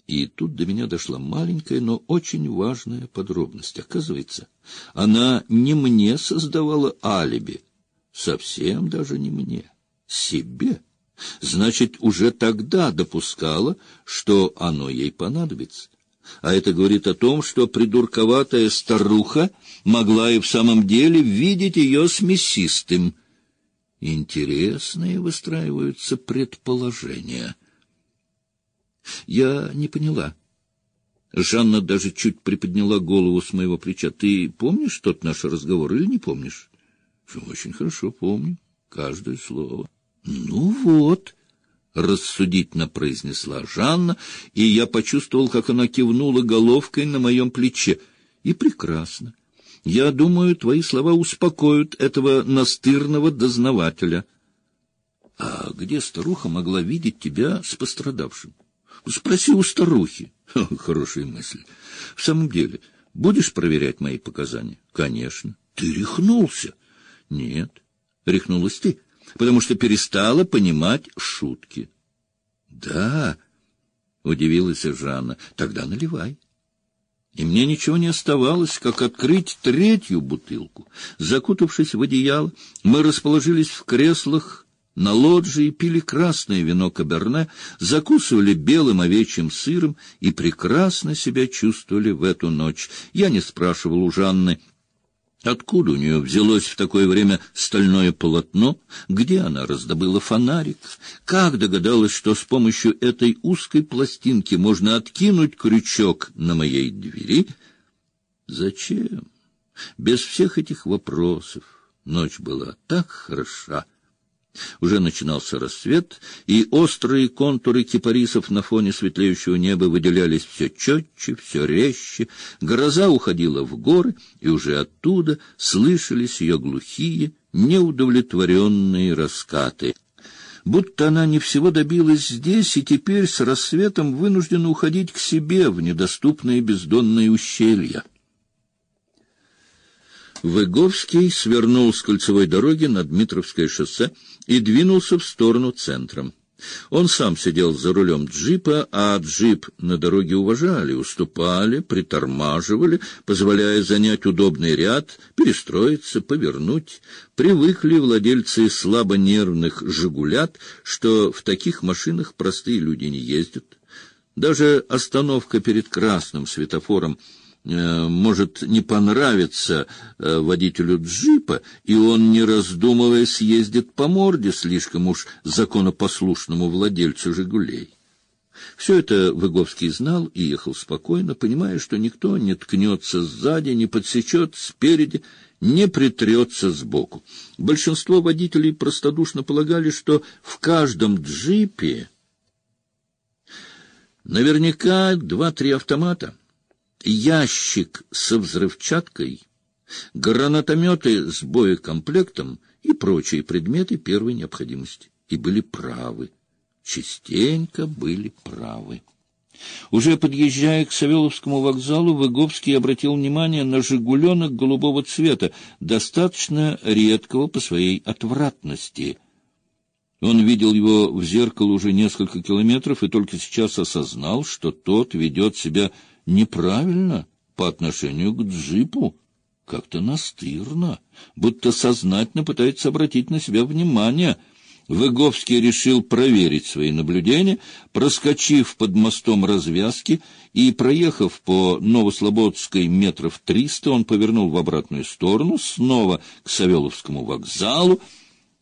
И тут до меня дошла маленькая, но очень важная подробность. Оказывается, она не мне создавала алиби, совсем даже не мне, себе. Значит, уже тогда допускала, что оно ей понадобится. А это говорит о том, что придурковатая старуха могла и в самом деле видеть ее с мясистым. Интересные выстраиваются предположения. Я не поняла. Жанна даже чуть приподняла голову с моего плеча. Ты помнишь тот наш разговор или не помнишь? Очень хорошо помню. Каждое слово. Ну вот, рассудительно произнесла Жанна, и я почувствовал, как она кивнула головкой на моем плече. И прекрасно. Я думаю, твои слова успокоят этого настырного дознавателя. А где старуха могла видеть тебя с пострадавшим? Спроси у старухи. Хорошая мысль. В самом деле, будешь проверять мои показания? Конечно. Ты рехнулся? Нет. Рехнулась ты, потому что перестала понимать шутки. Да, удивилась Жанна. Тогда наливай. И мне ничего не оставалось, как открыть третью бутылку. Закутавшись в одеяло, мы расположились в креслах на лоджии, пили красное вино каберне, закусывали белым овечьим сыром и прекрасно себя чувствовали в эту ночь. Я не спрашивал у Жанны, откуда у нее взялось в такое время стальное полотно, где она раздобыла фонарик, как догадалась, что с помощью этой узкой пластинки можно откинуть крючок на моей двери. Зачем? Без всех этих вопросов. Ночь была так хороша. Уже начинался рассвет, и острые контуры кипарисов на фоне светлеющего неба выделялись все четче, все резче. Гроза уходила в горы, и уже оттуда слышались ее глухие, неудовлетворенные раскаты. Будто она не всего добилась здесь, и теперь с рассветом вынуждена уходить к себе в недоступные бездонные ущелья. Выговский свернул с кольцевой дороги на Дмитровское шоссе и двинулся в сторону центра. Он сам сидел за рулем джипа, а джип на дороге уважали, уступали, притормаживали, позволяя занять удобный ряд, перестроиться, повернуть. Привыкли владельцы слабонервных «Жигулят», что в таких машинах простые люди не ездят. Даже остановка перед красным светофором может не понравиться водителю джипа, и он, не раздумывая, съездит по морде слишком уж законопослушному владельцу «Жигулей». Все это Выговский знал и ехал спокойно, понимая, что никто не ткнется сзади, не подсечет спереди, не притрется сбоку. Большинство водителей простодушно полагали, что в каждом джипе наверняка 2-3 автомата, ящик со взрывчаткой, гранатометы с боекомплектом и прочие предметы первой необходимости. И были правы. Частенько были правы. Уже подъезжая к Савеловскому вокзалу, Выговский обратил внимание на «Жигуленок» голубого цвета, достаточно редкого по своей отвратности. Он видел его в зеркало уже несколько километров и только сейчас осознал, что тот ведет себя неправильно по отношению к джипу, как-то настырно, будто сознательно пытается обратить на себя внимание. Выговский решил проверить свои наблюдения, проскочив под мостом развязки и проехав по Новослободской метров 300, он повернул в обратную сторону, снова к Савеловскому вокзалу.